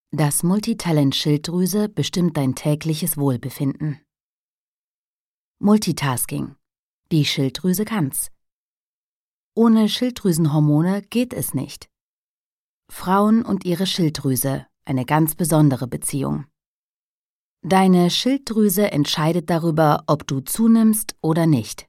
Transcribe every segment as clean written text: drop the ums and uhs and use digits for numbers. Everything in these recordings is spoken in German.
Das Multitalent Schilddrüse bestimmt dein tägliches Wohlbefinden. Multitasking. Die Schilddrüse kann's. Ohne Schilddrüsenhormone geht es nicht. Frauen und ihre Schilddrüse, eine ganz besondere Beziehung. Deine Schilddrüse entscheidet darüber, ob du zunimmst oder nicht.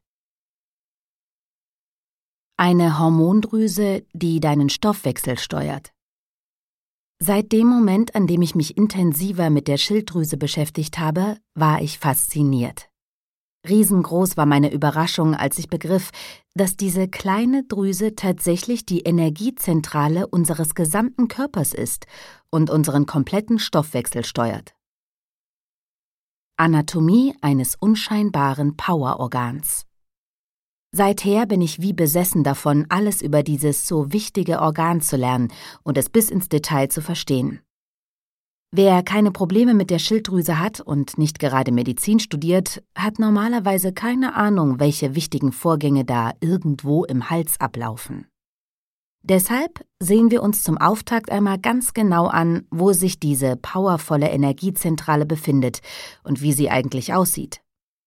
Eine Hormondrüse, die deinen Stoffwechsel steuert. Seit dem Moment, an dem ich mich intensiver mit der Schilddrüse beschäftigt habe, war ich fasziniert. Riesengroß war meine Überraschung, als ich begriff, dass diese kleine Drüse tatsächlich die Energiezentrale unseres gesamten Körpers ist und unseren kompletten Stoffwechsel steuert. Anatomie eines unscheinbaren Powerorgans. Seither bin ich wie besessen davon, alles über dieses so wichtige Organ zu lernen und es bis ins Detail zu verstehen. Wer keine Probleme mit der Schilddrüse hat und nicht gerade Medizin studiert, hat normalerweise keine Ahnung, welche wichtigen Vorgänge da irgendwo im Hals ablaufen. Deshalb sehen wir uns zum Auftakt einmal ganz genau an, wo sich diese powervolle Energiezentrale befindet und wie sie eigentlich aussieht.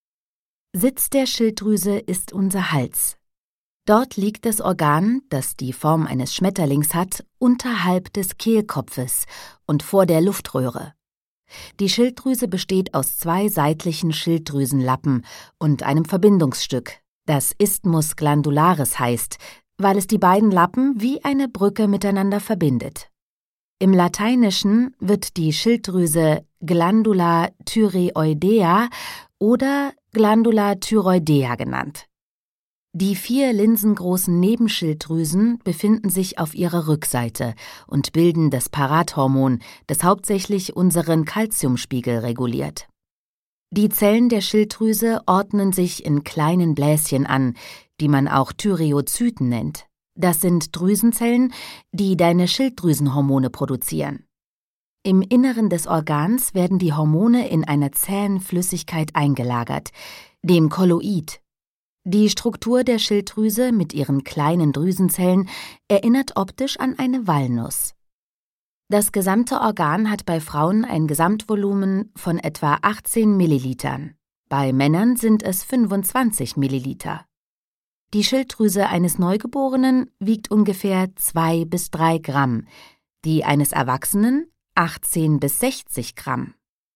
Sitz der Schilddrüse ist unser Hals. Dort liegt das Organ, das die Form eines Schmetterlings hat, unterhalb des Kehlkopfes und vor der Luftröhre. Die Schilddrüse besteht aus 2 seitlichen Schilddrüsenlappen und einem Verbindungsstück, das Isthmus glandularis heißt, weil es die beiden Lappen wie eine Brücke miteinander verbindet. Im Lateinischen wird die Schilddrüse Glandula thyreoidea oder Glandula thyroidea genannt. Die 4 linsengroßen Nebenschilddrüsen befinden sich auf ihrer Rückseite und bilden das Parathormon, das hauptsächlich unseren Calciumspiegel reguliert. Die Zellen der Schilddrüse ordnen sich in kleinen Bläschen an, die man auch Thyreozyten nennt. Das sind Drüsenzellen, die deine Schilddrüsenhormone produzieren. Im Inneren des Organs werden die Hormone in einer zähen Flüssigkeit eingelagert, dem Kolloid. Die Struktur der Schilddrüse mit ihren kleinen Drüsenzellen erinnert optisch an eine Walnuss. Das gesamte Organ hat bei Frauen ein Gesamtvolumen von etwa 18 Millilitern. Bei Männern sind es 25 Milliliter. Die Schilddrüse eines Neugeborenen wiegt ungefähr 2 bis 3 Gramm, die eines Erwachsenen 18 bis 60 Gramm.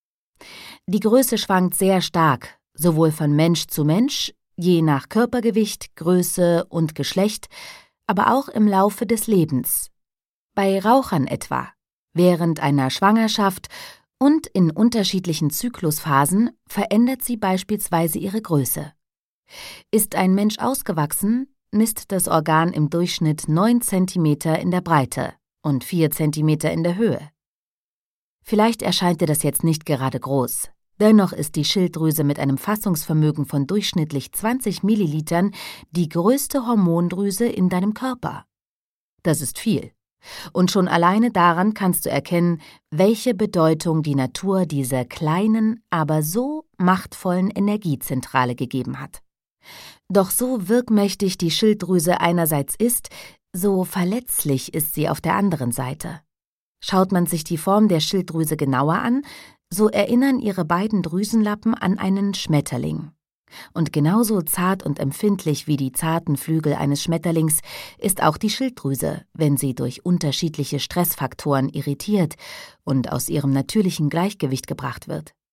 Die Größe schwankt sehr stark, sowohl von Mensch zu Mensch, je nach Körpergewicht, Größe und Geschlecht, aber auch im Laufe des Lebens. Bei Rauchern etwa, während einer Schwangerschaft und in unterschiedlichen Zyklusphasen verändert sie beispielsweise ihre Größe. Ist ein Mensch ausgewachsen, misst das Organ im Durchschnitt 9 cm in der Breite und 4 cm in der Höhe. Vielleicht erscheint dir das jetzt nicht gerade groß. Dennoch ist die Schilddrüse mit einem Fassungsvermögen von durchschnittlich 20 Millilitern die größte Hormondrüse in deinem Körper. Das ist viel. Und schon alleine daran kannst du erkennen, welche Bedeutung die Natur dieser kleinen, aber so machtvollen Energiezentrale gegeben hat. Doch so wirkmächtig die Schilddrüse einerseits ist, so verletzlich ist sie auf der anderen Seite. Schaut man sich die Form der Schilddrüse genauer an, so erinnern ihre beiden Drüsenlappen an einen Schmetterling. Und genauso zart und empfindlich wie die zarten Flügel eines Schmetterlings ist auch die Schilddrüse, wenn sie durch unterschiedliche Stressfaktoren irritiert und aus ihrem natürlichen Gleichgewicht gebracht wird.